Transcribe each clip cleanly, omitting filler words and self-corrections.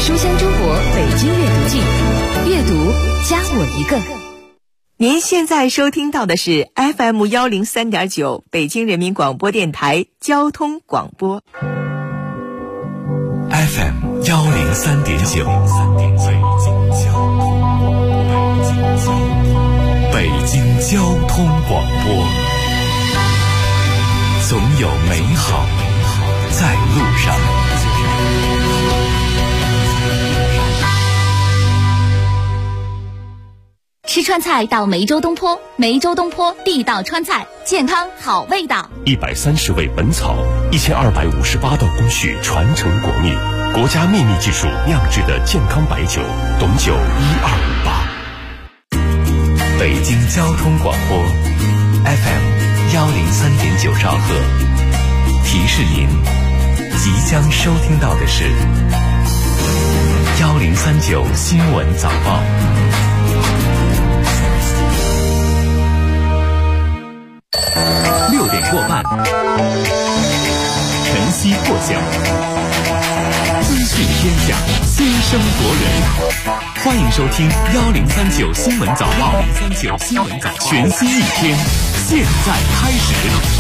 书香中国北京阅读季，阅读加我一个。 您现在收听到的是 FM103.9 北京人民广播电台交通广播。 FM103.9 北京交通广播，总有美好在路上。 吃川菜到梅州东坡，梅州东坡地道川菜，健康好味道。 130味本草，1258道工序传承国秘，国家秘密技术酿制的健康白酒，董酒1258。 北京交通广播 FM103.9 兆赫，提示您即将收听到的是1039新闻早报。6点过半，晨曦破晓，资讯天下，先声夺人。欢迎收听1039新闻早报，全新一天，现在开始。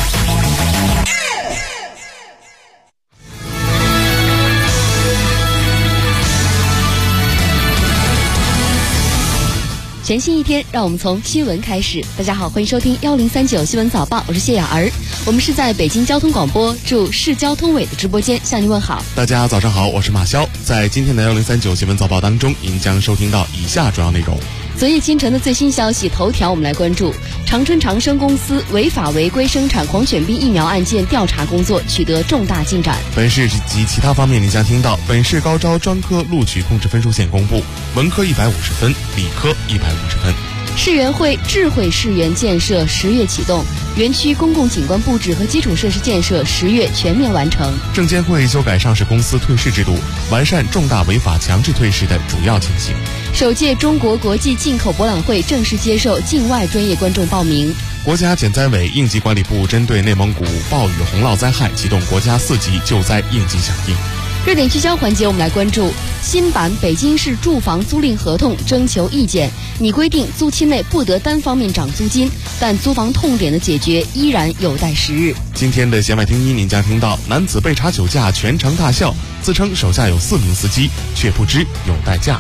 全新一天，让我们从新闻开始。大家好，欢迎收听1039新闻早报，我是谢雅儿。我们是在北京交通广播驻市交通委的直播间向您问好。 大家早上好，我是马潇。在今天的1039新闻早报当中，您将收听到以下主要内容。 昨夜清晨的最新消息头条，我们来关注长春长生公司违法违规生产狂犬病疫苗案件调查工作取得重大进展。 本市及其他方面，您将听到本市高招专科录取控制分数线公布，文科150分，理科150分。 市园会智慧市园建设10月启动，园区公共景观布置和基础设施建设10月全面完成。 证监会修改上市公司退市制度，完善重大违法强制退市的主要情形。 首届中国国际进口博览会正式接受境外专业观众报名。 国家减灾委应急管理部针对内蒙古暴雨洪涝灾害启动国家4级救灾应急响应。 热点聚焦环节，我们来关注新版北京市住房租赁合同征求意见，拟规定租期内不得单方面涨租金，但租房痛点的解决依然有待时日。 今天的弦外听一，您将听到男子被查酒驾全程大笑，自称手下有4名司机，却不知有代驾。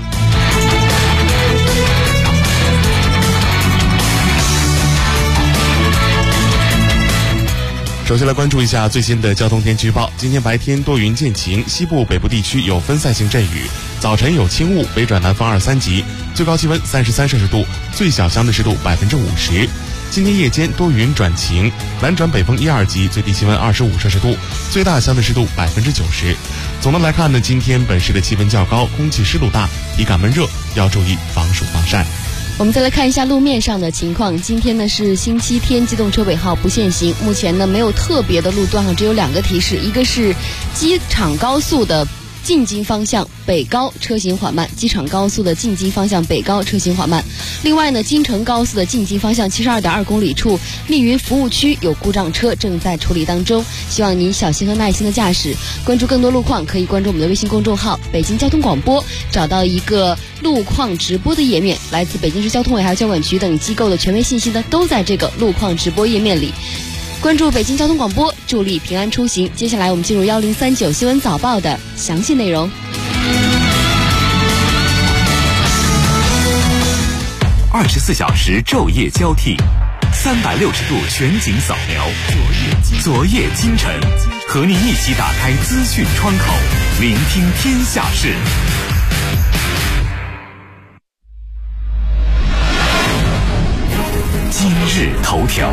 首先来关注一下最新的交通天气预报。今天白天多云见晴，西部北部地区有分散性阵雨，早晨有轻雾，北转南风2、3级，最高气温33摄氏度，最小相对湿度50%。今天夜间多云转晴，南转北风1、2级，最低气温25摄氏度，最大相对湿度90%。总的来看呢，今天本市的气温较高，空气湿度大，体感闷热，要注意防暑防晒。 我们再来看一下路面上的情况。今天呢是星期天，机动车尾号不限行，目前呢没有特别的路段，只有2个提示，一个是机场高速的进京方向北高车行缓慢，机场高速的进京方向北高车行缓慢。另外呢，京承高速的进京方向72.2公里处密云服务区有故障车正在处理当中，希望您小心和耐心的驾驶。关注更多路况，可以关注我们的微信公众号北京交通广播，找到一个路况直播的页面，来自北京市交通委还有交管局等机构的权威信息呢都在这个路况直播页面里。关注北京交通广播，助力平安出行。接下来我们进入1039新闻早报的详细内容。 24小时昼夜交替，360度全景扫描，昨夜今晨，和您一起打开资讯窗口，聆听天下事。今日头条。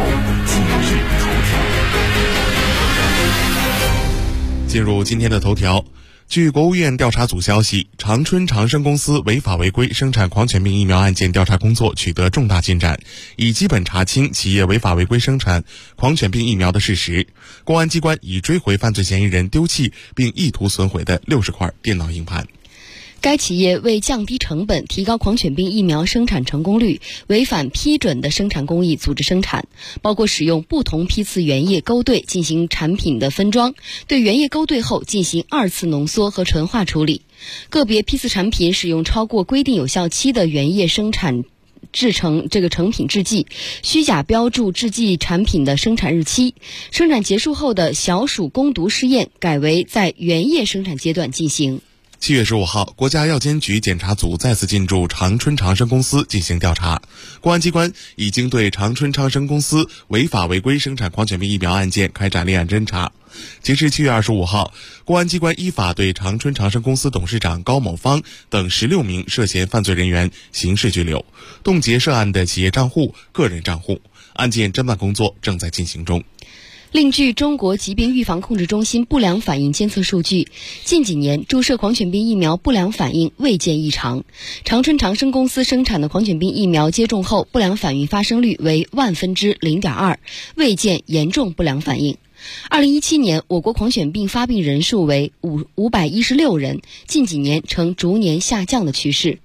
进入今天的头条。据国务院调查组消息，长春长生公司违法违规生产狂犬病疫苗案件调查工作取得重大进展，已基本查清企业违法违规生产狂犬病疫苗的事实。公安机关已追回犯罪嫌疑人丢弃并意图损毁的60块电脑硬盘。 该企业为降低成本、提高狂犬病疫苗生产成功率，违反批准的生产工艺组织生产，包括使用不同批次原液勾兑进行产品的分装，对原液勾兑后进行2次浓缩和纯化处理。 个别批次产品使用超过规定有效期的原液生产制成成品制剂，虚假标注制剂产品的生产日期。生产结束后的小鼠攻毒试验改为在原液生产阶段进行。 7月15号，国家药监局检查组再次进驻长春长生公司进行调查。公安机关已经对长春长生公司违法违规生产狂犬病疫苗案件开展立案侦查。截至7月25号，公安机关依法对长春长生公司董事长高某芳等16名涉嫌犯罪人员刑事拘留，冻结涉案的企业账户、个人账户。案件侦办工作正在进行中。 另据中国疾病预防控制中心不良反应监测数据，近几年注射狂犬病疫苗不良反应未见异常。长春长生公司生产的狂犬病疫苗接种后不良反应发生率为0.2%，未见严重不良反应。2017年，我国狂犬病发病人数为516人，近几年呈逐年下降的趋势。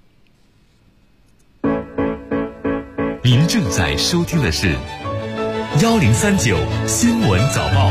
您正在收听的是1039新闻早报。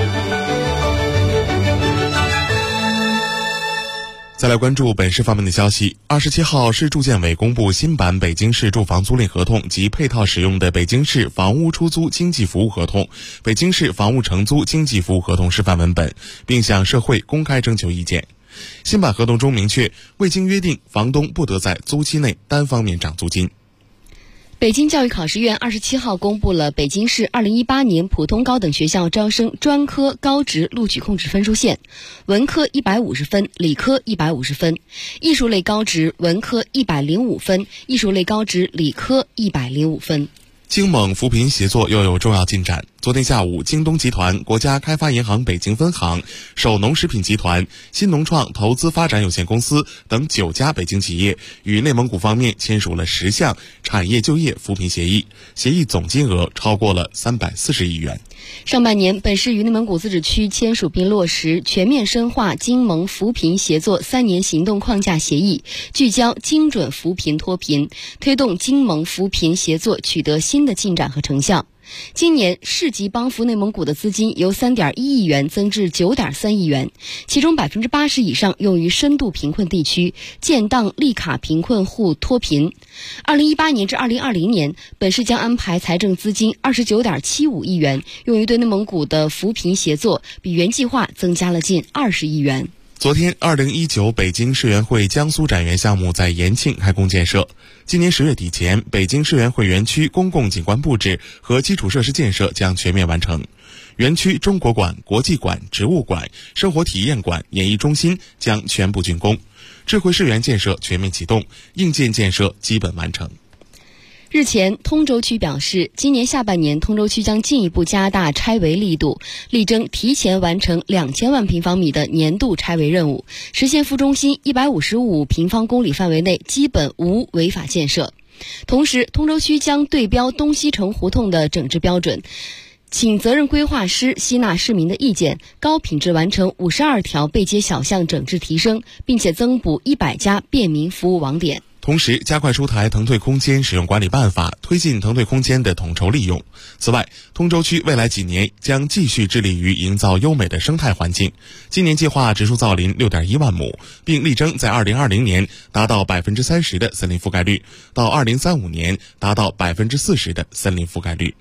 再来关注本市方面的消息。27号，市住建委公布新版北京市住房租赁合同及配套使用的北京市房屋出租经济服务合同、北京市房屋承租经济服务合同示范文本，并向社会公开征求意见。新版合同中明确，未经约定，房东不得在租期内单方面涨租金。 北京教育考试院27号公布了北京市2018年普通高等学校招生专科高职录取控制分数线，文科150分，理科150分，艺术类高职文科105分，艺术类高职理科105分。 京蒙扶贫协作又有重要进展。昨天下午，京东集团、国家开发银行北京分行、首农食品集团、新农创投资发展有限公司等9家北京企业与内蒙古方面签署了10项产业就业扶贫协议，协议总金额超过了340亿元。 上半年，本市与内蒙古自治区签署并落实全面深化京蒙扶贫协作3年行动框架协议，聚焦精准扶贫脱贫，推动京蒙扶贫协作取得新的进展和成效。今年市级帮扶内蒙古的资金由3.1亿元增至9.3亿元，其中80%以上用于深度贫困地区建档立卡贫困户脱贫。2018年至2020年，本市将安排财政资金29.75亿元用于对内蒙古的扶贫协作，比原计划增加了近20亿元。 昨天，2019北京世园会江苏展园项目在延庆开工建设。今年10月底前，北京世园会园区公共景观布置和基础设施建设将全面完成。园区中国馆、国际馆、植物馆、生活体验馆、演艺中心将全部竣工。智慧世园建设全面启动，硬件建设基本完成。 日前，通州区表示，今年下半年通州区将进一步加大拆围力度，力争提前完成2000万平方米的年度拆围任务，实现副中心155平方公里范围内基本无违法建设。同时，通州区将对标东西城胡同的整治标准，请责任规划师吸纳市民的意见，高品质完成52条背街小巷整治提升，并且增补100家便民服务网点。 同时，加快出台腾退空间使用管理办法，推进腾退空间的统筹利用。此外，通州区未来几年将继续致力于营造优美的生态环境。今年计划植树造林6.1万亩，并力争在2020年达到30%的森林覆盖率，到2035年达到40%的森林覆盖率。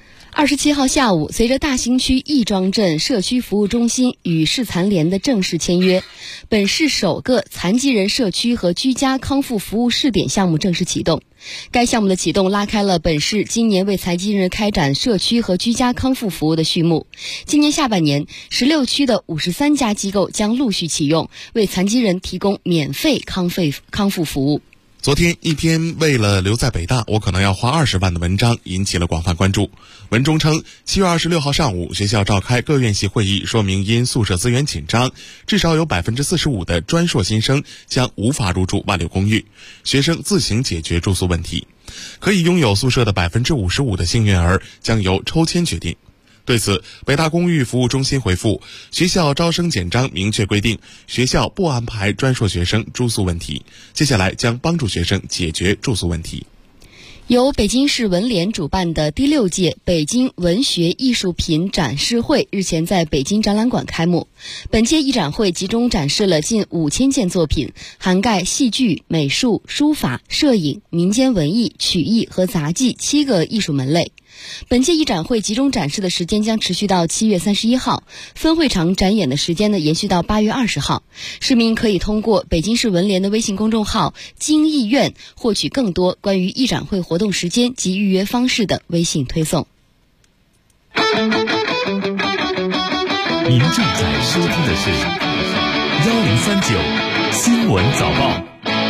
27号下午，随着大兴区亦庄镇社区服务中心与市残联的正式签约，本市首个残疾人社区和居家康复服务试点项目正式启动。该项目的启动拉开了本市今年为残疾人开展社区和居家康复服务的序幕。今年下半年，16区的53家机构将陆续启用，为残疾人提供免费康复服务。 昨天，一篇为了留在北大我可能要花20万的文章引起了广泛关注。文中称，7月26号上午，学校召开各院系会议，说明因宿舍资源紧张，至少有45%的专硕新生将无法入住外流公寓，学生自行解决住宿问题。可以拥有宿舍的55%的幸运儿将由抽签决定。对此，北大公寓服务中心回复，学校招生简章明确规定，学校不安排专硕学生住宿问题，接下来将帮助学生解决住宿问题。 由北京市文联主办的第6届北京文学艺术品展示会日前在北京展览馆开幕。本届艺展会集中展示了近5000件作品，涵盖戏剧、美术、书法、摄影、民间文艺、曲艺和杂技7个艺术门类。本届艺展会集中展示的时间将持续到7月31号，分会场展演的时间呢延续到8月20号。市民可以通过北京市文联的微信公众号京艺院获取更多关于艺展会活动时间及预约方式的微信推送。 您正在收听的是1039新闻早报。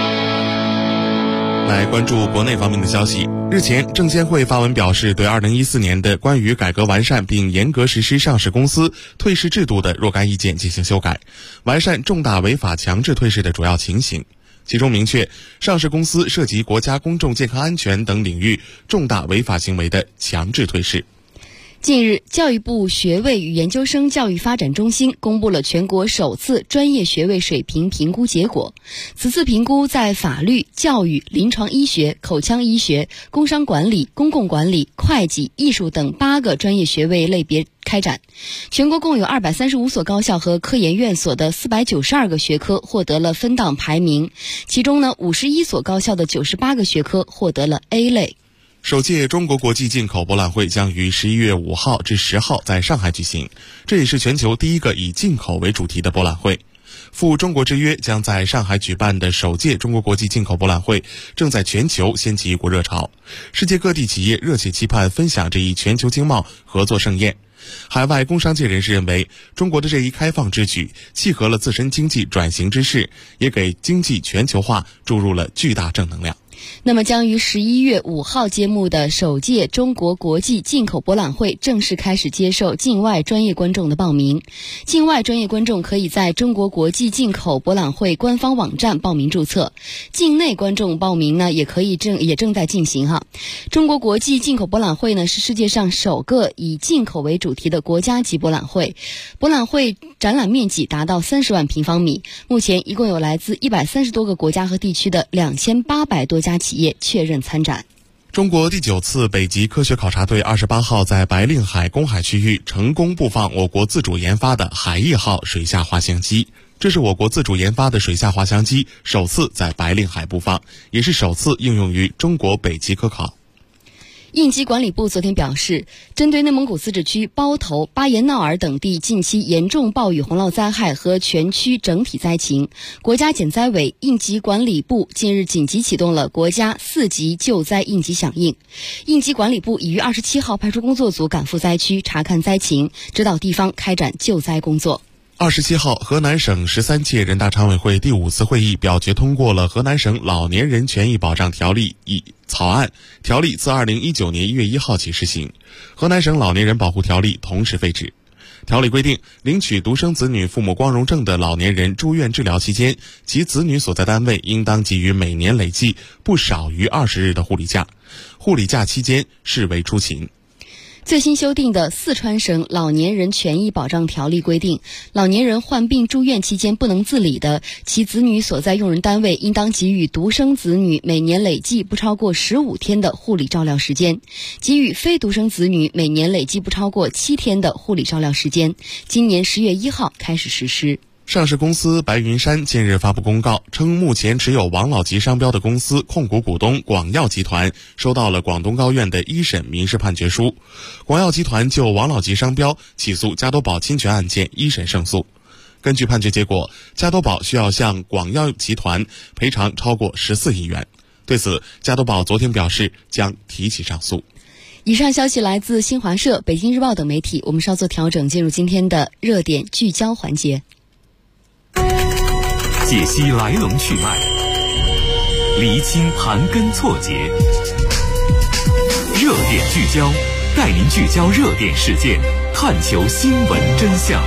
来关注国内方面的消息。日前，证监会发文表示，对2014年的关于改革完善并严格实施上市公司退市制度的若干意见进行修改，完善重大违法强制退市的主要情形。其中明确，上市公司涉及国家公众健康安全等领域重大违法行为的强制退市。 近日，教育部学位与研究生教育发展中心公布了全国首次专业学位水平评估结果。此次评估在法律、教育、临床医学、口腔医学、工商管理、公共管理、会计、艺术等8个专业学位类别开展。全国共有235所高校和科研院所的492个学科获得了分档排名，其中呢51所高校的98个学科获得了 A 类。 首届中国国际进口博览会将于11月5号至10号在上海举行，这也是全球第一个以进口为主题的博览会。赴中国之约将在上海举办的首届中国国际进口博览会正在全球掀起一股热潮，世界各地企业热切期盼分享这一全球经贸合作盛宴。海外工商界人士认为，中国的这一开放之举契合了自身经济转型之势，也给经济全球化注入了巨大正能量。 那么将于11月5号揭幕的首届中国国际进口博览会正式开始接受境外专业观众的报名。境外专业观众可以在中国国际进口博览会官方网站报名注册，境内观众报名呢也正在进行哈。中国国际进口博览会呢是世界上首个以进口为主题的国家级博览会，博览会展览面积达到30万平方米，目前一共有来自130多个国家和地区的2800多家企业确认参展。 中国第9次北极科学考察队28号在白令海公海区域成功布放我国自主研发的海翼号水下滑翔机，这是我国自主研发的水下滑翔机首次在白令海布放，也是首次应用于中国北极科考。 应急管理部昨天表示，针对内蒙古自治区包头、巴彦淖尔等地近期严重暴雨洪涝灾害和全区整体灾情，国家减灾委应急管理部近日紧急启动了国家4级救灾应急响应。应急管理部已于27号派出工作组赶赴灾区查看灾情，指导地方开展救灾工作。 27号，河南省13届人大常委会第5次会议表决通过了河南省老年人权益保障条例草案，条例自2019年1月1号起施行，河南省老年人保护条例同时废止。条例规定，领取独生子女父母光荣证的老年人住院治疗期间，其子女所在单位应当给予每年累计不少于20日的护理假，护理假期间视为出勤。 最新修订的四川省老年人权益保障条例规定，老年人患病住院期间不能自理的，其子女所在用人单位应当给予独生子女每年累计不超过15天的护理照料时间，给予非独生子女每年累计不超过7天的护理照料时间。今年10月1号开始实施。 上市公司白云山近日发布公告称，目前持有王老吉商标的公司控股股东广药集团收到了广东高院的1审民事判决书，广药集团就王老吉商标起诉加多宝侵权案件1审胜诉。根据判决结果，加多宝需要向广药集团赔偿超过14亿元。对此，加多宝昨天表示将提起上诉。 以上消息来自新华社、北京日报等媒体，我们稍作调整，进入今天的热点聚焦环节。 解析来龙去脉，厘清盘根错节，热点聚焦，带您聚焦热点事件，探求新闻真相。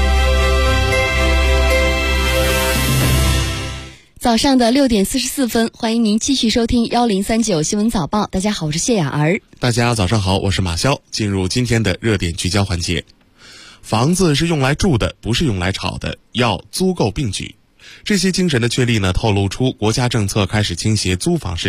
早上的6点44分，欢迎您继续收听1039新闻早报。大家好，我是谢雅儿。 大家早上好，我是马潇。进入今天的热点聚焦环节。房子是用来住的，不是用来炒的，要租购并举。这些精神的确立呢，透露出国家政策开始倾斜租房市场。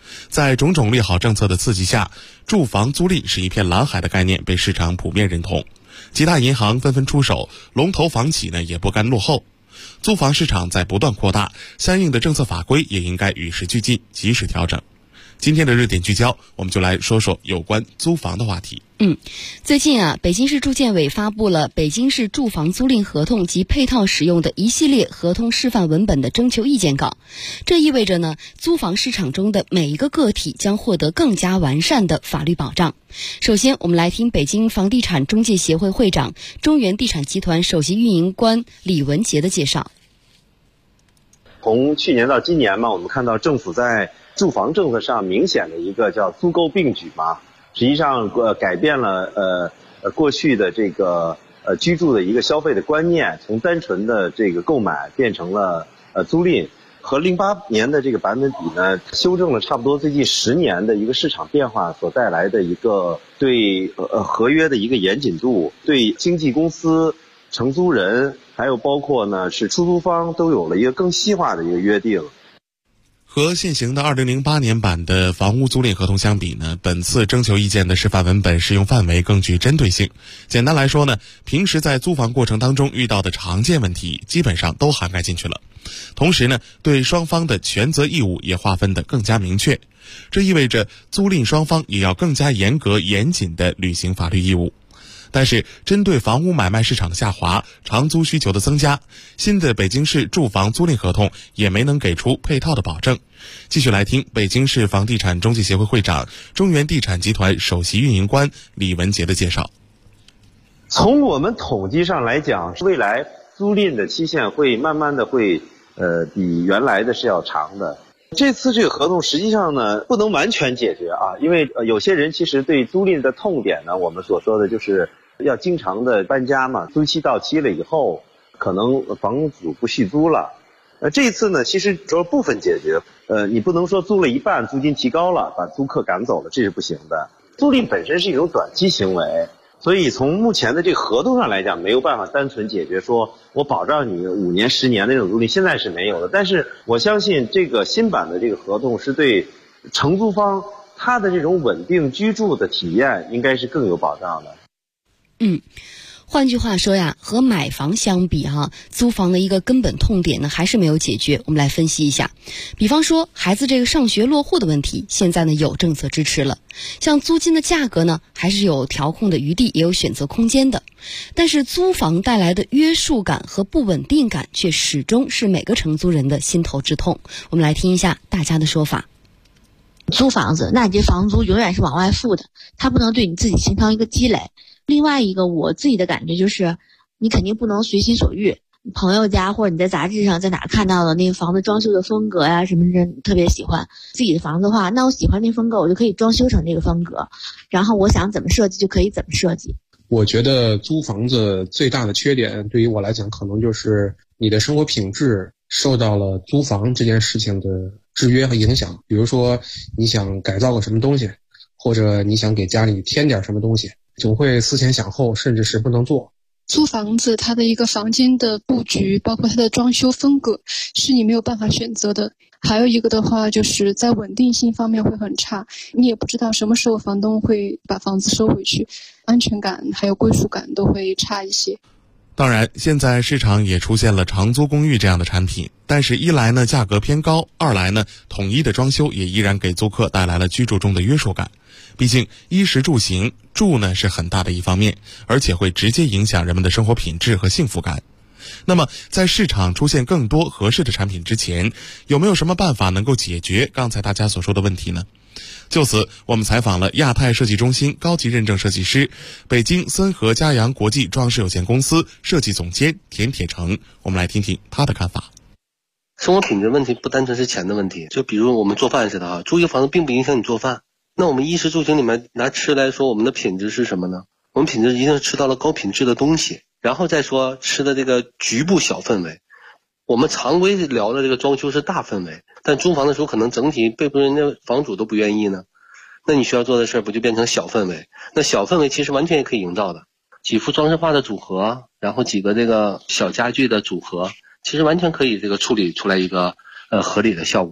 在种种利好政策的刺激下，住房租赁是一片蓝海的概念被市场普遍认同。几大银行纷纷出手，龙头房企呢也不甘落后。租房市场在不断扩大，相应的政策法规也应该与时俱进，及时调整。今天的热点聚焦，我们就来说说有关租房的话题。 最近北京市住建委发布了北京市住房租赁合同及配套使用的一系列合同示范文本的征求意见稿。这意味着呢，租房市场中的每一个个体将获得更加完善的法律保障。首先，我们来听北京房地产中介协会会长、中原地产集团首席运营官李文杰的介绍。 从去年到今年嘛，我们看到政府在住房政策上明显的一个叫租购并举嘛，实际上改变了过去的这个居住的一个消费的观念，从单纯的这个购买变成了租赁，和08年的这个版本比呢，修正了差不多最近10年的一个市场变化所带来的一个对合约的一个严谨度，对经纪公司、承租人还有包括呢是出租方都有了一个更细化的一个约定。 和现行的2008年版的房屋租赁合同相比呢，本次征求意见的示范文本适用范围更具针对性。简单来说呢，平时在租房过程当中遇到的常见问题基本上都涵盖进去了。同时呢，对双方的权责义务也划分得更加明确。这意味着租赁双方也要更加严格严谨地履行法律义务。但是针对房屋买卖市场的下滑、长租需求的增加，新的北京市住房租赁合同也没能给出配套的保证。继续来听北京市房地产中介协会会长、中原地产集团首席运营官李文杰的介绍。 从我们统计上来讲，未来租赁的期限会慢慢的会比原来的是要长的。这次这个合同实际上呢不能完全解决啊，因为有些人其实对租赁的痛点呢，我们所说的就是要经常的搬家嘛，租期到期了以后，可能房主不续租了。这一次呢，其实只有部分解决。你不能说租了一半，租金提高了，把租客赶走了，这是不行的。租赁本身是一种短期行为，所以从目前的这个合同上来讲，没有办法单纯解决说我保障你5年、10年的那种租赁，现在是没有的。但是我相信这个新版的这个合同是对承租方他的这种稳定居住的体验应该是更有保障的。 换句话说呀，和买房相比租房的一个根本痛点呢还是没有解决。我们来分析一下，比方说孩子这个上学落户的问题，现在呢有政策支持了，像租金的价格呢还是有调控的余地，也有选择空间的。但是租房带来的约束感和不稳定感却始终是每个承租人的心头之痛。我们来听一下大家的说法。 租房子，那你这房租永远是往外付的，它不能对你自己形成一个积累。另外一个我自己的感觉就是，你肯定不能随心所欲。朋友家或者你在杂志上在哪看到的那个房子装修的风格呀什么的，特别喜欢。自己的房子的话，那我喜欢那风格，我就可以装修成这个风格，然后我想怎么设计就可以怎么设计。 我觉得租房子最大的缺点对于我来讲，可能就是你的生活品质受到了租房这件事情的制约和影响。比如说你想改造个什么东西，或者你想给家里添点什么东西，总会思前想后，甚至是不能做。 租房子它的一个房间的布局，包括它的装修风格，是你没有办法选择的。还有一个的话，就是在稳定性方面会很差，你也不知道什么时候房东会把房子收回去，安全感还有归属感都会差一些。 当然，现在市场也出现了长租公寓这样的产品，但是一来呢价格偏高，二来呢统一的装修也依然给租客带来了居住中的约束感。毕竟衣食住行，住呢是很大的一方面，而且会直接影响人们的生活品质和幸福感。那么在市场出现更多合适的产品之前，有没有什么办法能够解决刚才大家所说的问题呢？就此，我们采访了亚太设计中心高级认证设计师、北京森和嘉阳国际装饰有限公司设计总监田铁成，我们来听听他的看法。 生活品质问题不单纯是钱的问题，就比如我们做饭似的租一个房子并不影响你做饭。那我们衣食住行里面拿吃来说，我们的品质是什么呢？我们品质一定是吃到了高品质的东西，然后再说吃的这个局部小氛围。我们常规聊的这个装修是大氛围，但租房的时候可能整体被人家房主都不愿意呢，那你需要做的事不就变成小氛围？那小氛围其实完全也可以营造的，几幅装饰画的组合，然后几个这个小家具的组合，其实完全可以这个处理出来一个合理的效果。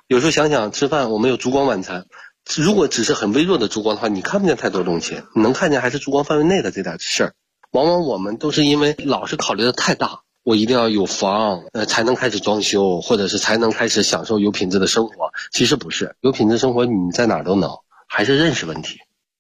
有时候想想吃饭，我们有烛光晚餐，如果只是很微弱的烛光的话，你看不见太多东西，你能看见还是烛光范围内的这点事儿。往往我们都是因为老是考虑的太大，我一定要有房，才能开始装修，或者是才能开始享受有品质的生活。其实不是，有品质生活你在哪儿都能，还是认识问题。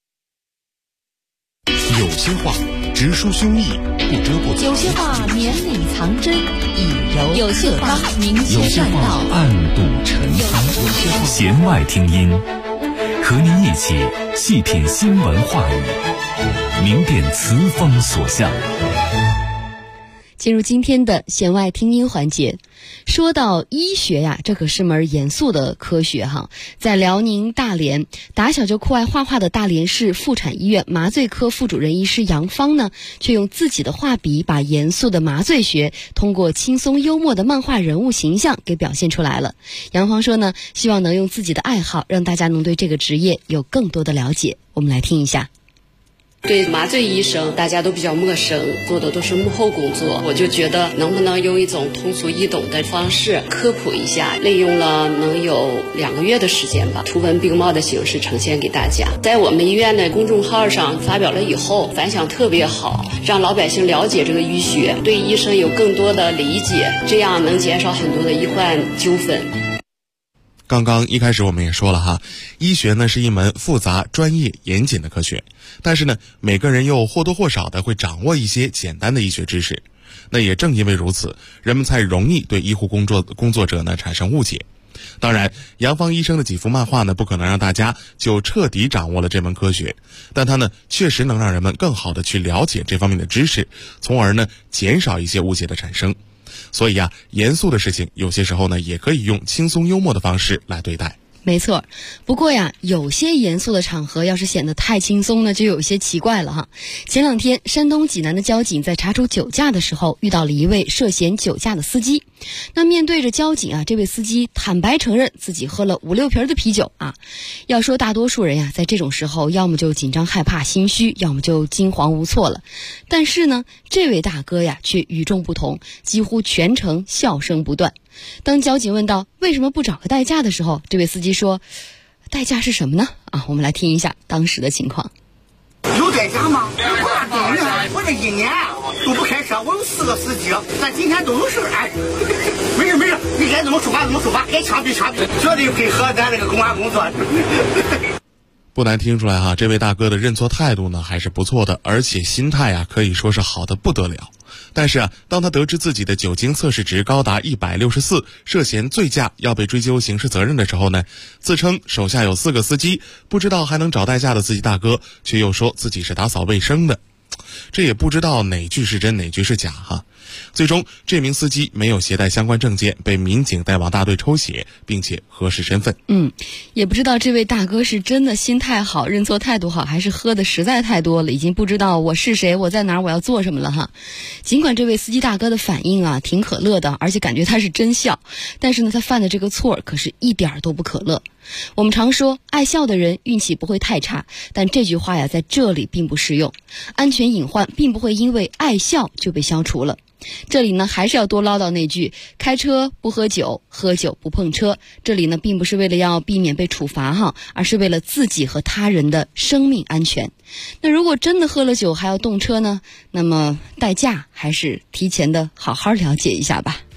有些话直抒胸臆，不遮不藏； 有些话绵里藏针，以柔有些话明有些话暗度陈仓。弦外听音，和您一起细品新闻话语，明辨词风所向。 进入今天的弦外听音环节。说到医学呀，这可是门严肃的科学哈。在辽宁大连，打小就酷爱画画的大连市妇产医院麻醉科副主任医师杨芳呢，却用自己的画笔把严肃的麻醉学通过轻松幽默的漫画人物形象给表现出来了。杨芳说呢，希望能用自己的爱好让大家能对这个职业有更多的了解。我们来听一下。 对麻醉医生大家都比较陌生，做的都是幕后工作，我就觉得能不能用一种通俗易懂的方式科普一下，利用了能有2个月的时间吧，图文并茂的形式呈现给大家。在我们医院的公众号上发表了以后，反响特别好，让老百姓了解这个医学，对医生有更多的理解，这样能减少很多的医患纠纷。 刚刚一开始我们也说了哈，医学呢是一门复杂、专业、严谨的科学，但是呢，每个人又或多或少的会掌握一些简单的医学知识。那也正因为如此，人们才容易对医护工作者呢产生误解。当然，杨芳医生的几幅漫画呢，不可能让大家就彻底掌握了这门科学，但它呢确实能让人们更好的去了解这方面的知识，从而呢减少一些误解的产生。所以啊，严肃的事情有些时候呢，也可以用轻松幽默的方式来对待。 没错，不过呀，有些严肃的场合要是显得太轻松呢，就有些奇怪了哈。前2天，山东济南的交警在查处酒驾的时候，遇到了一位涉嫌酒驾的司机。那面对着交警啊，这位司机坦白承认自己喝了5-6瓶的啤酒啊。要说大多数人呀，在这种时候，要么就紧张害怕心虚，要么就惊慌无措了。但是呢，这位大哥呀，却与众不同，几乎全程笑声不断。当交警问到为什么不找个代驾的时候，这位司机说，代驾是什么呢？我们来听一下当时的情况。 有代驾吗？我这1年都不开车，我有4个司机，咱今天都有事哎，没事，你该怎么出发怎么出发，该枪毙，绝对配合咱这个公安工作。 不难听出来哈，这位大哥的认错态度呢还是不错的，而且心态啊可以说是好的不得了。但是啊，当他得知自己的酒精测试值高达164，涉嫌醉驾要被追究刑事责任的时候呢，自称手下有4个司机，不知道还能找代驾的司机大哥，却又说自己是打扫卫生的。这也不知道哪句是真哪句是假哈。最终这名司机没有携带相关证件，被民警带往大队抽血，并且核实身份。 也不知道这位大哥是真的心态好，认错态度好，还是喝的实在太多了，已经不知道我是谁，我在哪儿，我要做什么了哈。尽管这位司机大哥的反应啊挺可乐的，而且感觉他是真笑，但是呢，他犯的这个错可是一点都不可乐。我们常说爱笑的人运气不会太差，但这句话呀在这里并不适用。安全隐患并不会因为爱笑就被消除了。这里呢还是要多唠叨那句，开车不喝酒，喝酒不碰车。这里呢并不是为了要避免被处罚哈，而是为了自己和他人的生命安全。那如果真的喝了酒还要动车呢，那么代驾还是提前的好好了解一下吧。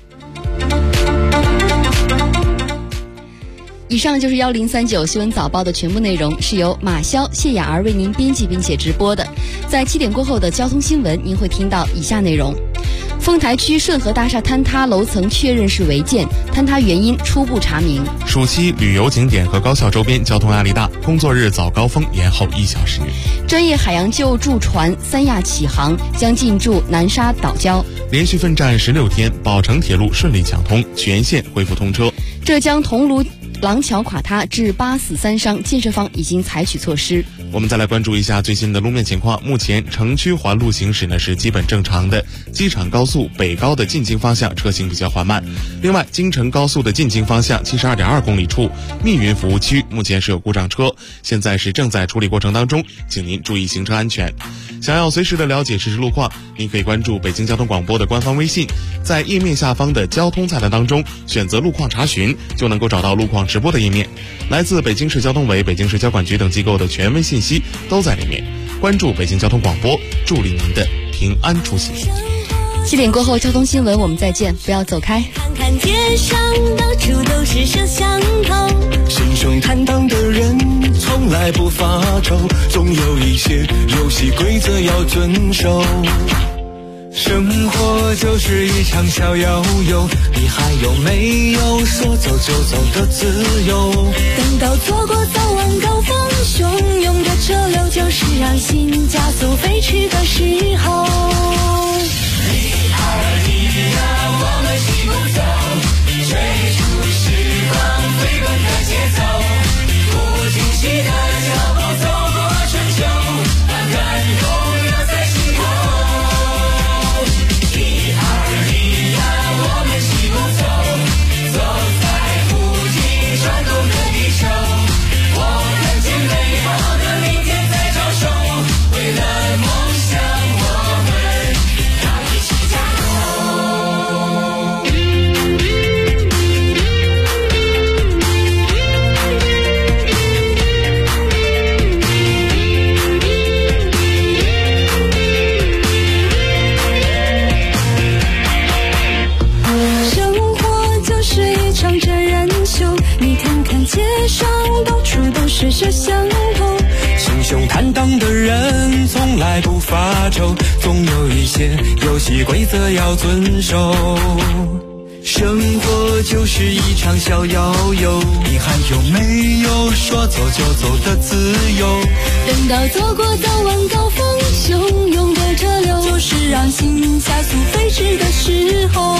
以上就是1039新闻早报的全部内容，是由马潇、谢雅儿为您编辑并且直播的。在7点过后的交通新闻，您会听到以下内容：丰台区顺和大厦坍塌楼层确认是违建，坍塌原因初步查明。 暑期旅游景点和高校周边交通压力大，工作日早高峰延后1小时。 专业海洋救助船三亚启航，将进驻南沙岛礁。 连续奋战16天，宝成铁路顺利抢通，全线恢复通车。 浙江桐庐廊桥垮塌致8死3伤，建设方已经采取措施。 我们再来关注一下最新的路面情况。目前城区环路行驶呢是基本正常的，机场高速北高的进京方向车行比较缓慢。另外，京承高速的进京方向72.2公里处密云服务区目前是有故障车，现在是正在处理过程当中，请您注意行车安全。想要随时的了解实时路况，您可以关注北京交通广播的官方微信，在页面下方的交通菜单当中选择路况查询，就能够找到路况直播的页面，来自北京市交通委、北京市交管局等机构的权威信息都在里面。关注北京交通广播，助力您的平安出行。 7点过后，交通新闻我们再见，不要走开。 看看街上到处都是摄像头， 心胸坦荡的人从来不发愁，总有一些游戏规则要遵守。生活就是一场小摇悠，你还有没有说走就走的自由？ 等到错过早晚高峰，汹涌的车流就是让心加速飞驰的时候。 我们齐步走，追逐时光，飞奔的节奏，不停息的脚步，走过春秋，把感动留在心头。1、2、1呀，我们齐步走，走在不停转动的地球，我看见美好的明天在招手，为了梦想我们要一起加油。 你看看街上到处都是摄像头， 心胸坦荡的人从来不发愁，总有一些游戏规则要遵守。生活就是一场小摇悠，你还有没有说走就走的自由？ 等到走过早晚高峰，汹涌的车流就是让心加速飞驰的时候。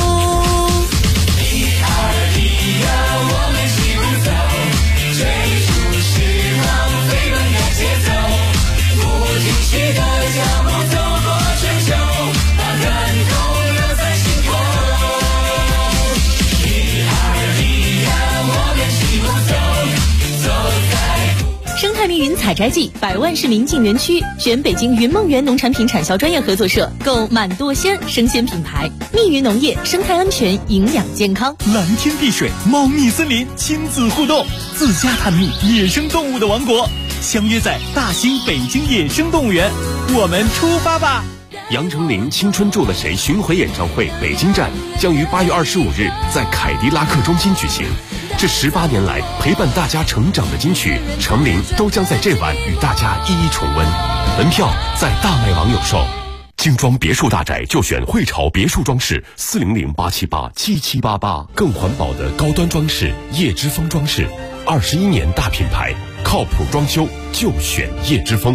1、2、1呀，我们齐步走，追逐时光，飞奔的节奏，不停息的脚步，走过春秋，把感动留在心头。1、2、1呀，我们齐步走，走在生态密云采摘季，百万市民进园区，选北京云梦园农产品产销专业合作社，购满舵鲜生鲜品牌。密云农业，生态安全，营养健康。 蓝天碧水，猫蜜森林，亲子互动，自家探秘野生动物的王国，相约在大兴北京野生动物园，我们出发吧！ 杨丞琳《青春住了谁》巡回演唱会北京站将于8月25日在凯迪拉克中心举行。这18年来陪伴大家成长的金曲，丞琳都将在这晚与大家一一重温。门票在大麦网有售。精装别墅大宅就选汇潮别墅装饰，400-878-7788，更环保的高端装饰叶之峰装饰，21年大品牌，靠谱装修就选叶之峰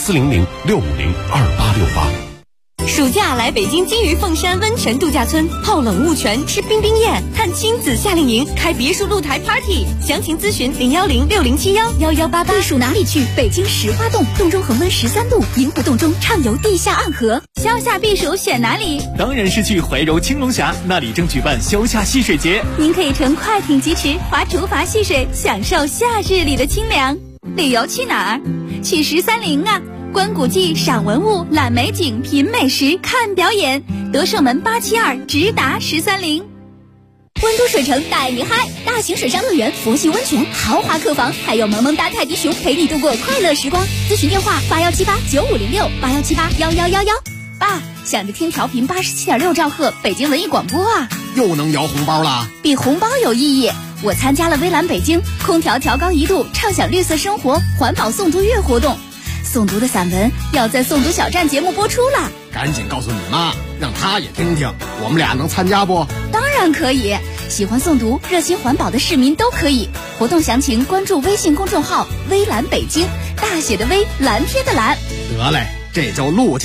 ，400-650-2868。 暑假来北京金鱼凤山温泉度假村，泡冷雾泉，吃冰冰宴，看亲子夏令营，开别墅露台 party。详情咨询010-6071-1188。避暑哪里去？北京石花洞，洞中恒温13度，银湖洞中畅游地下暗河。消夏避暑选哪里？ 当然是去怀柔青龙峡，那里正举办消夏戏水节。 您可以乘快艇疾驰，划竹筏戏水，享受夏日里的清凉。旅游去哪儿？去13陵啊！观古迹、赏文物、览美景、品美食、看表演，德胜门872直达13陵。温都水城带你嗨，大型水上乐园、佛系温泉、豪华客房，还有萌萌哒泰迪熊陪你度过快乐时光。咨询电话81789506，81781111。爸，想着听调频87.6兆赫北京文艺广播啊， 又能摇红包了？ 比红包有意义。我参加了微蓝北京空调调高1度，畅享绿色生活环保诵读月活动。诵读的散文要在诵读小站节目播出了， 赶紧告诉你妈，让她也听听。我们俩能参加不？ 当然可以，喜欢诵读、热心环保的市民都可以。活动详情关注微信公众号“微蓝北京”，大写的微，蓝天的蓝。 得嘞，这就录。